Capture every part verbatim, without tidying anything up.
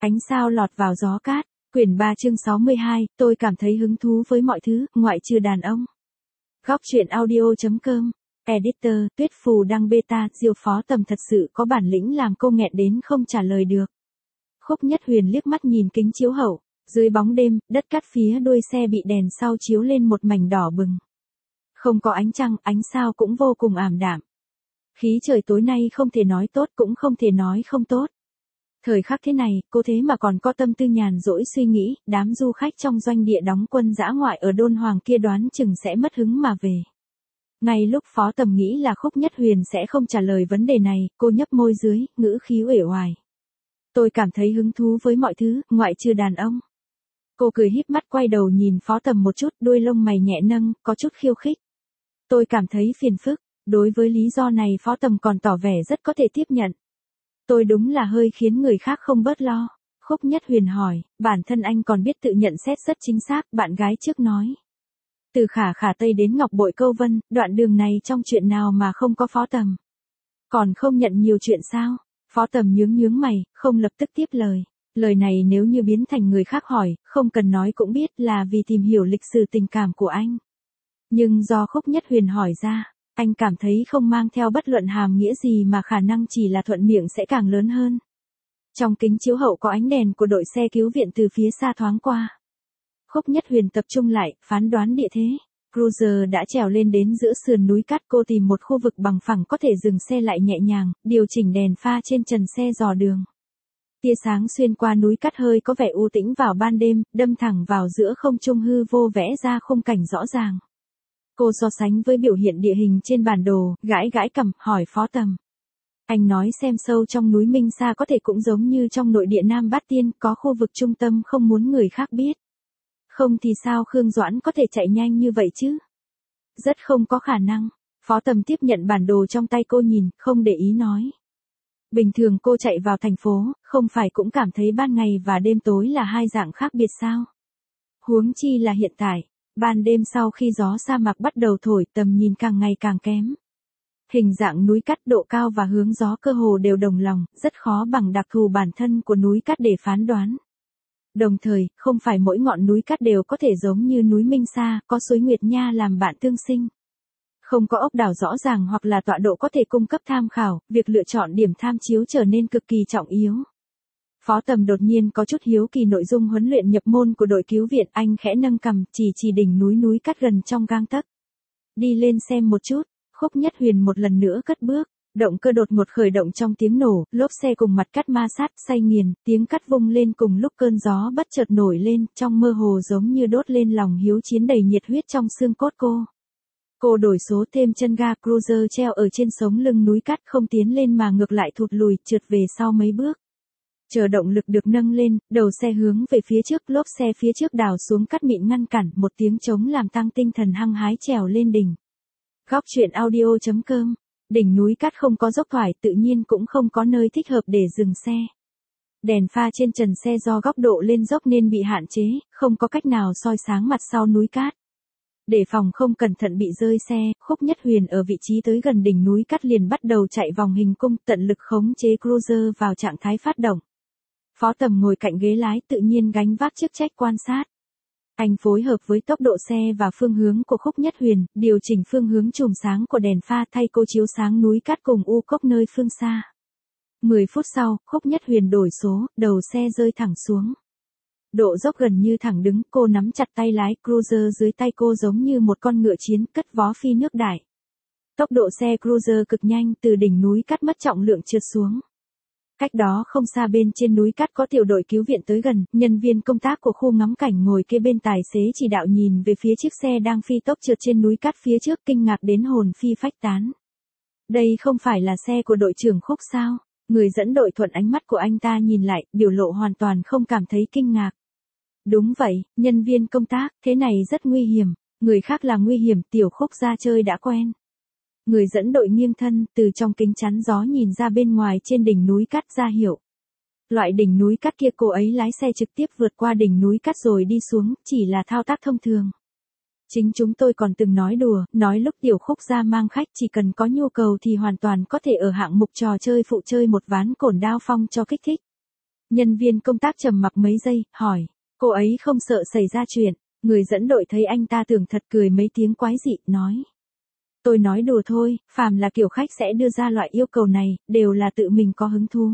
Ánh sao lọt vào gió cát, quyển ba chương sáu mươi hai, tôi cảm thấy hứng thú với mọi thứ, ngoại trừ đàn ông. Góc truyện audio.com, Editor, Tuyết Phù đăng beta, Diêu Phó Tầm thật sự có bản lĩnh làm cô nghẹn đến không trả lời được. Khúc Nhất Huyền liếc mắt nhìn kính chiếu hậu, dưới bóng đêm, đất cát phía đuôi xe bị đèn sau chiếu lên một mảnh đỏ bừng. Không có ánh trăng, ánh sao cũng vô cùng ảm đạm. Khí trời tối nay không thể nói tốt cũng không thể nói không tốt. Thời khắc thế này, cô thế mà còn có tâm tư nhàn rỗi suy nghĩ, đám du khách trong doanh địa đóng quân dã ngoại ở Đôn Hoàng kia đoán chừng sẽ mất hứng mà về. Ngay lúc Phó Tầm nghĩ là Khúc Nhất Huyền sẽ không trả lời vấn đề này, cô nhấp môi dưới, ngữ khí uể oải. Tôi cảm thấy hứng thú với mọi thứ, ngoại trừ đàn ông. Cô cười híp mắt quay đầu nhìn Phó Tầm một chút, đuôi lông mày nhẹ nâng, có chút khiêu khích. Tôi cảm thấy phiền phức, đối với lý do này Phó Tầm còn tỏ vẻ rất có thể tiếp nhận. Tôi đúng là hơi khiến người khác không bớt lo. Khúc Nhất Huyền hỏi, bản thân anh còn biết tự nhận xét rất chính xác, bạn gái trước nói. Từ Khả Khả Tây đến Ngọc Bội Câu Vân, đoạn đường này trong chuyện nào mà không có Phó Tầm. Còn không nhận nhiều chuyện sao? Phó Tầm nhướng nhướng mày, không lập tức tiếp lời. Lời này nếu như biến thành người khác hỏi, không cần nói cũng biết là vì tìm hiểu lịch sử tình cảm của anh. Nhưng do Khúc Nhất Huyền hỏi ra, anh cảm thấy không mang theo bất luận hàm nghĩa gì mà khả năng chỉ là thuận miệng sẽ càng lớn hơn. Trong kính chiếu hậu có ánh đèn của đội xe cứu viện từ phía xa thoáng qua. Khúc Nhất Huyền tập trung lại, phán đoán địa thế. Cruiser đã trèo lên đến giữa sườn núi cát, cô tìm một khu vực bằng phẳng có thể dừng xe lại nhẹ nhàng, điều chỉnh đèn pha trên trần xe dò đường. Tia sáng xuyên qua núi cát hơi có vẻ u tĩnh vào ban đêm, đâm thẳng vào giữa không trung hư vô vẽ ra khung cảnh rõ ràng. Cô so sánh với biểu hiện địa hình trên bản đồ, gãi gãi cằm, hỏi Phó Tầm. Anh nói xem sâu trong núi Minh Sa có thể cũng giống như trong nội địa Nam Bát Tiên, có khu vực trung tâm không muốn người khác biết. Không thì sao Khương Doãn có thể chạy nhanh như vậy chứ? Rất không có khả năng. Phó Tầm tiếp nhận bản đồ trong tay cô nhìn, không để ý nói. Bình thường cô chạy vào thành phố, không phải cũng cảm thấy ban ngày và đêm tối là hai dạng khác biệt sao? Huống chi là hiện tại. Ban đêm sau khi gió sa mạc bắt đầu thổi, tầm nhìn càng ngày càng kém. Hình dạng núi cát, độ cao và hướng gió cơ hồ đều đồng lòng, rất khó bằng đặc thù bản thân của núi cát để phán đoán. Đồng thời, không phải mỗi ngọn núi cát đều có thể giống như núi Minh Sa, có suối Nguyệt Nha làm bạn tương sinh. Không có ốc đảo rõ ràng hoặc là tọa độ có thể cung cấp tham khảo, việc lựa chọn điểm tham chiếu trở nên cực kỳ trọng yếu. Phó Tầm đột nhiên có chút hiếu kỳ nội dung huấn luyện nhập môn của đội cứu viện, anh khẽ nâng cằm, chỉ chỉ đỉnh núi núi cát gần trong gang tấc. Đi lên xem một chút. Khúc Nhất Huyền một lần nữa cất bước, động cơ đột ngột khởi động trong tiếng nổ, lốp xe cùng mặt cát ma sát, say nghiền, tiếng cát vung lên cùng lúc cơn gió bất chợt nổi lên, trong mơ hồ giống như đốt lên lòng hiếu chiến đầy nhiệt huyết trong xương cốt cô. Cô đổi số thêm chân ga, Cruiser treo ở trên sống lưng núi cát không tiến lên mà ngược lại thụt lùi, trượt về sau mấy bước. Chờ động lực được nâng lên, đầu xe hướng về phía trước, lốp xe phía trước đào xuống cát mịn ngăn cản, một tiếng trống làm tăng tinh thần hăng hái trèo lên đỉnh. Góc truyện audio.com, đỉnh núi cát không có dốc thoải, tự nhiên cũng không có nơi thích hợp để dừng xe. Đèn pha trên trần xe do góc độ lên dốc nên bị hạn chế, không có cách nào soi sáng mặt sau núi cát. Để phòng không cẩn thận bị rơi xe, Khúc Nhất Huyền ở vị trí tới gần đỉnh núi cát liền bắt đầu chạy vòng hình cung, tận lực khống chế Cruiser vào trạng thái phát động. Phó Tầm ngồi cạnh ghế lái tự nhiên gánh vác chức trách quan sát. Anh phối hợp với tốc độ xe và phương hướng của Khúc Nhất Huyền, điều chỉnh phương hướng chùm sáng của đèn pha thay cô chiếu sáng núi cát cùng u cốc nơi phương xa. mười phút sau, Khúc Nhất Huyền đổi số, đầu xe rơi thẳng xuống. Độ dốc gần như thẳng đứng, cô nắm chặt tay lái, Cruiser dưới tay cô giống như một con ngựa chiến cất vó phi nước đại. Tốc độ xe Cruiser cực nhanh, từ đỉnh núi cát mất trọng lượng trượt xuống. Cách đó không xa bên trên núi cát có tiểu đội cứu viện tới gần, nhân viên công tác của khu ngắm cảnh ngồi kế bên tài xế chỉ đạo nhìn về phía chiếc xe đang phi tốc trượt trên núi cát phía trước, kinh ngạc đến hồn phi phách tán. Đây không phải là xe của đội trưởng Khúc sao? Người dẫn đội thuận ánh mắt của anh ta nhìn lại, biểu lộ hoàn toàn không cảm thấy kinh ngạc. Đúng vậy, nhân viên công tác, thế này rất nguy hiểm, người khác là nguy hiểm, tiểu Khúc ra chơi đã quen. Người dẫn đội nghiêng thân, từ trong kính chắn gió nhìn ra bên ngoài trên đỉnh núi cát ra hiệu. Loại đỉnh núi cát kia cô ấy lái xe trực tiếp vượt qua đỉnh núi cát rồi đi xuống, chỉ là thao tác thông thường. Chính chúng tôi còn từng nói đùa, nói lúc tiểu Khúc ra mang khách chỉ cần có nhu cầu thì hoàn toàn có thể ở hạng mục trò chơi phụ chơi một ván cổn đao phong cho kích thích. Nhân viên công tác trầm mặc mấy giây, hỏi, cô ấy không sợ xảy ra chuyện. Người dẫn đội thấy anh ta tưởng thật cười mấy tiếng quái dị, nói. Tôi nói đùa thôi, phàm là kiểu khách sẽ đưa ra loại yêu cầu này, đều là tự mình có hứng thú.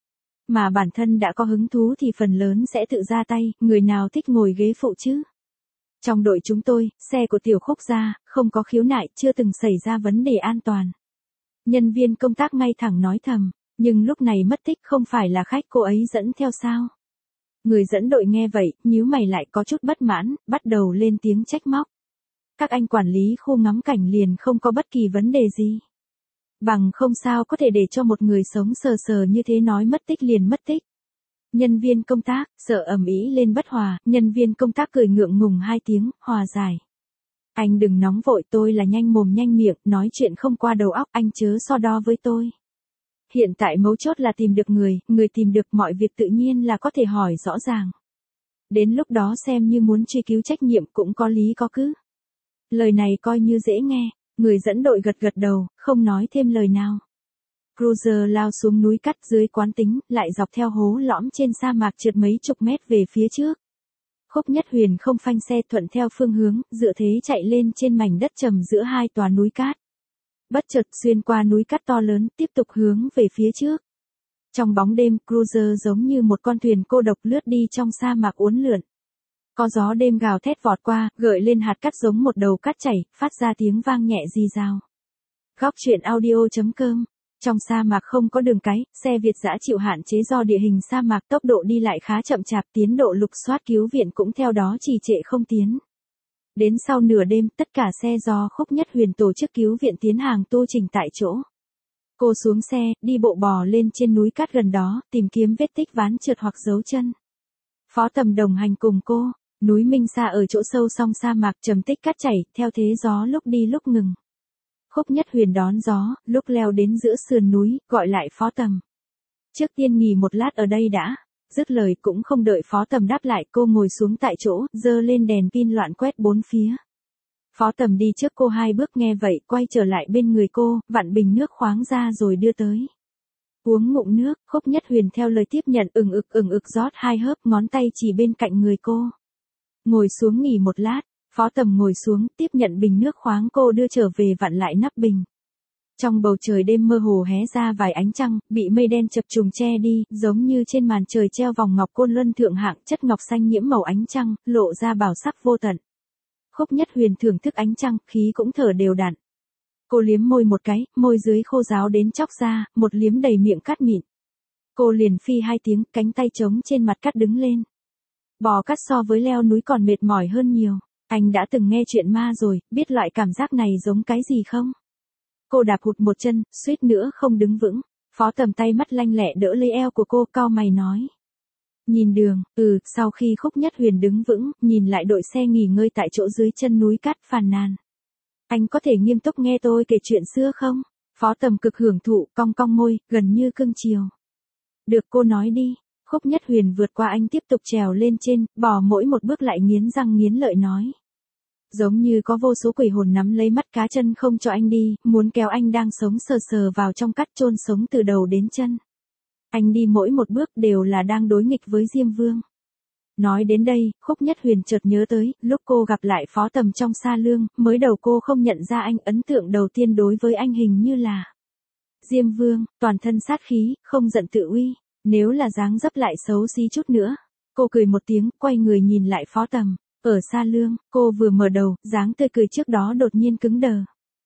Mà bản thân đã có hứng thú thì phần lớn sẽ tự ra tay, người nào thích ngồi ghế phụ chứ. Trong đội chúng tôi, xe của Tiểu Khúc gia, không có khiếu nại, chưa từng xảy ra vấn đề an toàn. Nhân viên công tác ngay thẳng nói thầm, nhưng lúc này mất tích không phải là khách cô ấy dẫn theo sao. Người dẫn đội nghe vậy, nhíu mày lại có chút bất mãn, bắt đầu lên tiếng trách móc. Các anh quản lý khu ngắm cảnh liền không có bất kỳ vấn đề gì. Bằng không sao có thể để cho một người sống sờ sờ như thế nói mất tích liền mất tích. Nhân viên công tác, sợ ầm ĩ lên bất hòa, nhân viên công tác cười ngượng ngùng hai tiếng, hòa giải. Anh đừng nóng vội, tôi là nhanh mồm nhanh miệng, nói chuyện không qua đầu óc, anh chớ so đo với tôi. Hiện tại mấu chốt là tìm được người, người tìm được mọi việc tự nhiên là có thể hỏi rõ ràng. Đến lúc đó xem như muốn truy cứu trách nhiệm cũng có lý có cứ. Lời này coi như dễ nghe, người dẫn đội gật gật đầu, không nói thêm lời nào. Cruiser lao xuống núi cắt dưới quán tính, lại dọc theo hố lõm trên sa mạc trượt mấy chục mét về phía trước. Khúc Nhất Huyền không phanh xe thuận theo phương hướng, dựa thế chạy lên trên mảnh đất trầm giữa hai tòa núi cát. Bất chợt xuyên qua núi cát to lớn, tiếp tục hướng về phía trước. Trong bóng đêm, Cruiser giống như một con thuyền cô độc lướt đi trong sa mạc uốn lượn. Có gió đêm gào thét vọt qua, gợi lên hạt cát giống một đầu cát chảy, phát ra tiếng vang nhẹ rì rào. Góc truyện audio chấm com. Trong sa mạc không có đường cái, xe Việt dã chịu hạn chế do địa hình sa mạc, tốc độ đi lại khá chậm chạp, tiến độ lục soát cứu viện cũng theo đó trì trệ không tiến. Đến sau nửa đêm, tất cả xe do Khúc Nhất Huyền tổ chức cứu viện tiến hàng tu trình tại chỗ. Cô xuống xe, đi bộ bò lên trên núi cát gần đó, tìm kiếm vết tích ván trượt hoặc dấu chân. Phó Tầm đồng hành cùng cô, núi Minh Sa ở chỗ sâu song sa mạc trầm tích cát chảy, theo thế gió lúc đi lúc ngừng. Khúc Nhất Huyền đón gió, lúc leo đến giữa sườn núi, gọi lại Phó Tầm. Trước tiên nghỉ một lát ở đây đã. Dứt lời cũng không đợi Phó Tầm đáp lại, cô ngồi xuống tại chỗ, giơ lên đèn pin loạn quét bốn phía. Phó Tầm đi trước cô hai bước, nghe vậy, quay trở lại bên người cô, vặn bình nước khoáng ra rồi đưa tới. Uống ngụm nước, Khúc Nhất Huyền theo lời tiếp nhận, ừng ực ừng ực rót hai hớp, ngón tay chỉ bên cạnh người cô. Ngồi xuống nghỉ một lát. Phó Tầm ngồi xuống, tiếp nhận bình nước khoáng cô đưa trở về, vặn lại nắp bình. Trong bầu trời đêm mơ hồ hé ra vài ánh trăng, bị mây đen chập trùng che đi, giống như trên màn trời treo vòng ngọc côn luân thượng hạng, chất ngọc xanh nhiễm màu ánh trăng, lộ ra bảo sắc vô tận. Khúc Nhất Huyền thưởng thức ánh trăng, khí cũng thở đều đặn. Cô liếm môi một cái, môi dưới khô ráo đến chóc ra, một liếm đầy miệng cát mịn. Cô liền phi hai tiếng, cánh tay trống trên mặt cát đứng lên. Bò cát so với leo núi còn mệt mỏi hơn nhiều. Anh đã từng nghe chuyện ma rồi, biết loại cảm giác này giống cái gì không? Cô đạp hụt một chân, suýt nữa không đứng vững. Phó Tầm tay mắt lanh lẹ đỡ lấy eo của cô, cau mày nói. Nhìn đường, ừ, sau khi Khúc Nhất Huyền đứng vững, nhìn lại đội xe nghỉ ngơi tại chỗ dưới chân núi cát, phàn nàn. Anh có thể nghiêm túc nghe tôi kể chuyện xưa không? Phó Tầm cực hưởng thụ, cong cong môi, gần như cưng chiều. Được, cô nói đi. Khúc Nhất Huyền vượt qua anh, tiếp tục trèo lên trên, bò mỗi một bước lại nghiến răng nghiến lợi nói. Giống như có vô số quỷ hồn nắm lấy mắt cá chân không cho anh đi, muốn kéo anh đang sống sờ sờ vào trong cát, chôn sống từ đầu đến chân. Anh đi mỗi một bước đều là đang đối nghịch với Diêm Vương. Nói đến đây, Khúc Nhất Huyền chợt nhớ tới, lúc cô gặp lại Phó Tầm trong Sa Lương, mới đầu cô không nhận ra anh, ấn tượng đầu tiên đối với anh hình như là Diêm Vương, toàn thân sát khí, không giận tự uy. Nếu là dáng dấp lại xấu xí chút nữa. Cô cười một tiếng, quay người nhìn lại Phó Tầm. Ở Sa Lương, cô vừa mở đầu, dáng tươi cười trước đó đột nhiên cứng đờ.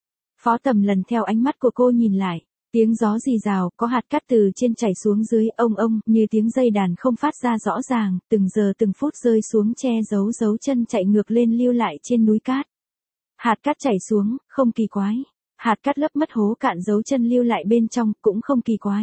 Phó Tầm lần theo ánh mắt của cô nhìn lại. Tiếng gió rì rào, có hạt cát từ trên chảy xuống dưới, ông ông, như tiếng dây đàn không phát ra rõ ràng, từng giờ từng phút rơi xuống, che giấu dấu chân chạy ngược lên lưu lại trên núi cát. Hạt cát chảy xuống, không kỳ quái. Hạt cát lấp mất hố cạn dấu chân lưu lại bên trong, cũng không kỳ quái.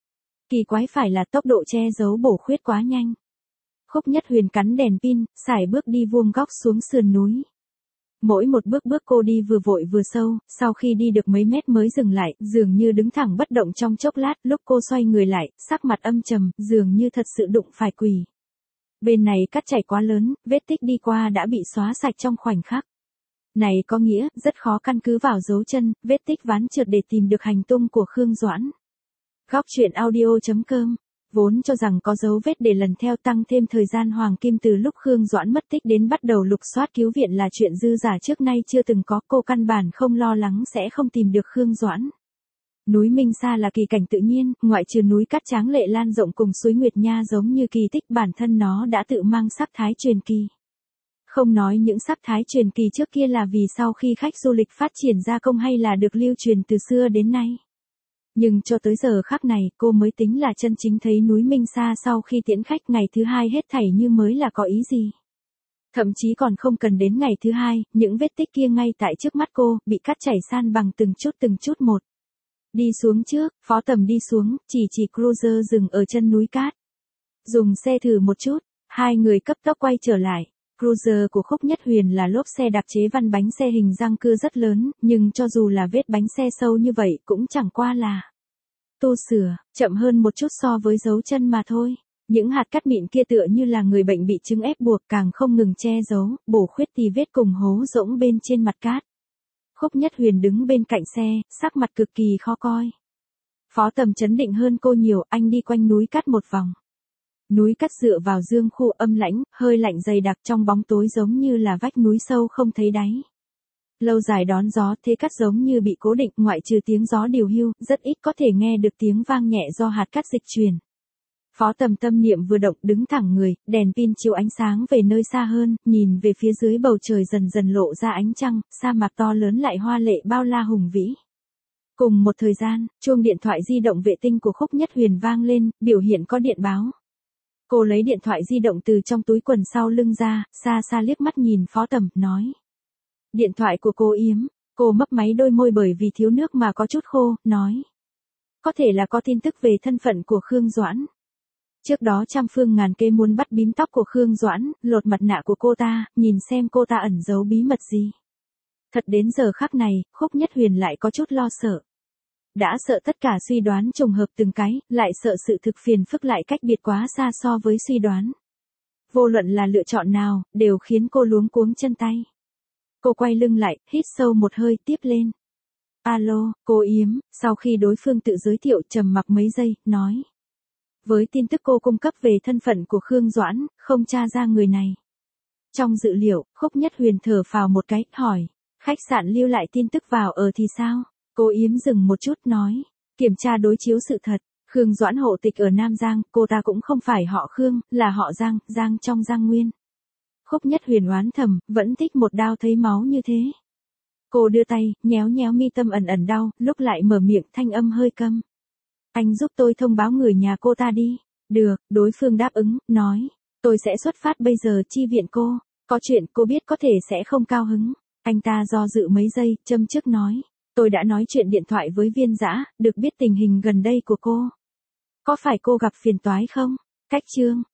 Kỳ quái phải là tốc độ che giấu bổ khuyết quá nhanh. Khúc Nhất Huyền cắn đèn pin, sải bước đi vuông góc xuống sườn núi. Mỗi một bước bước cô đi vừa vội vừa sâu, sau khi đi được mấy mét mới dừng lại, dường như đứng thẳng bất động trong chốc lát, lúc cô xoay người lại, sắc mặt âm trầm, dường như thật sự đụng phải quỷ. Bên này cát chảy quá lớn, vết tích đi qua đã bị xóa sạch trong khoảnh khắc. Này có nghĩa, rất khó căn cứ vào dấu chân, vết tích ván trượt để tìm được hành tung của Khương Doãn. Góc truyện audio chấm com Vốn cho rằng có dấu vết để lần theo, tăng thêm thời gian hoàng kim từ lúc Khương Doãn mất tích đến bắt đầu lục soát cứu viện là chuyện dư giả trước nay chưa từng có, cô căn bản không lo lắng sẽ không tìm được Khương Doãn. Núi Minh Sa là kỳ cảnh tự nhiên, ngoại trừ núi cát tráng lệ lan rộng cùng suối Nguyệt Nha giống như kỳ tích, bản thân nó đã tự mang sắc thái truyền kỳ. Không nói những sắc thái truyền kỳ trước kia là vì sau khi khách du lịch phát triển gia công hay là được lưu truyền từ xưa đến nay. Nhưng cho tới giờ khắc này, cô mới tính là chân chính thấy núi Minh Sa sau khi tiễn khách ngày thứ hai hết thảy như mới là có ý gì. Thậm chí còn không cần đến ngày thứ hai, những vết tích kia ngay tại trước mắt cô, bị cát chảy san bằng từng chút từng chút một. Đi xuống trước, Phó Tầm đi xuống, chỉ chỉ cruiser dừng ở chân núi cát. Dùng xe thử một chút, hai người cấp tốc quay trở lại. Cruiser của Khúc Nhất Huyền là lốp xe đặc chế văn bánh xe hình răng cưa rất lớn, nhưng cho dù là vết bánh xe sâu như vậy cũng chẳng qua là tu sửa, chậm hơn một chút so với dấu chân mà thôi. Những hạt cát mịn kia tựa như là người bệnh bị chứng ép buộc, càng không ngừng che giấu, bổ khuyết tì vết cùng hố rỗng bên trên mặt cát. Khúc Nhất Huyền đứng bên cạnh xe, sắc mặt cực kỳ khó coi. Phó Tầm chấn định hơn cô nhiều, anh đi quanh núi cát một vòng. Núi cát dựa vào dương khu âm lãnh, hơi lạnh dày đặc trong bóng tối giống như là vách núi sâu không thấy đáy. Lâu dài đón gió, thế cát giống như bị cố định, ngoại trừ tiếng gió điều hưu, rất ít có thể nghe được tiếng vang nhẹ do hạt cát dịch chuyển. Phó Tầm tâm niệm vừa động, đứng thẳng người, đèn pin chiếu ánh sáng về nơi xa hơn, nhìn về phía dưới bầu trời dần dần lộ ra ánh trăng, sa mạc to lớn lại hoa lệ bao la hùng vĩ. Cùng một thời gian, chuông điện thoại di động vệ tinh của Khúc Nhất Huyền vang lên, biểu hiện có điện báo. Cô lấy điện thoại di động từ trong túi quần sau lưng ra, xa xa liếc mắt nhìn Phó Tầm, nói. Điện thoại của cô yếm, cô mấp máy đôi môi bởi vì thiếu nước mà có chút khô, nói. Có thể là có tin tức về thân phận của Khương Doãn. Trước đó trăm phương ngàn kế muốn bắt bím tóc của Khương Doãn, lột mặt nạ của cô ta, nhìn xem cô ta ẩn giấu bí mật gì. Thật đến giờ khắc này, Khúc Nhất Huyền lại có chút lo sợ. Đã sợ tất cả suy đoán trùng hợp từng cái, lại sợ sự thực phiền phức lại cách biệt quá xa so với suy đoán. Vô luận là lựa chọn nào, đều khiến cô luống cuống chân tay. Cô quay lưng lại, hít sâu một hơi, tiếp lên. Alo, cô Yếm, sau khi đối phương tự giới thiệu trầm mặc mấy giây, nói. Với tin tức cô cung cấp về thân phận của Khương Doãn, không tra ra người này. Trong dự liệu, Khúc Nhất Huyền thở phào một cái, hỏi. Khách sạn lưu lại tin tức vào ở thì sao? Cô Yếm dừng một chút, nói. Kiểm tra đối chiếu sự thật. Khương Doãn hộ tịch ở Nam Giang, cô ta cũng không phải họ Khương, là họ Giang, Giang trong Giang Nguyên. Khúc Nhất Huyền oán thầm, vẫn thích một đao thấy máu như thế. Cô đưa tay, nhéo nhéo mi tâm ẩn ẩn đau, lúc lại mở miệng, thanh âm hơi câm. Anh giúp tôi thông báo người nhà cô ta đi. Được, đối phương đáp ứng, nói. Tôi sẽ xuất phát bây giờ chi viện cô. Có chuyện cô biết có thể sẽ không cao hứng. Anh ta do dự mấy giây, châm trước nói. Tôi đã nói chuyện điện thoại với Viên Dã, được biết tình hình gần đây của cô. Có phải cô gặp phiền toái không? Cách chương.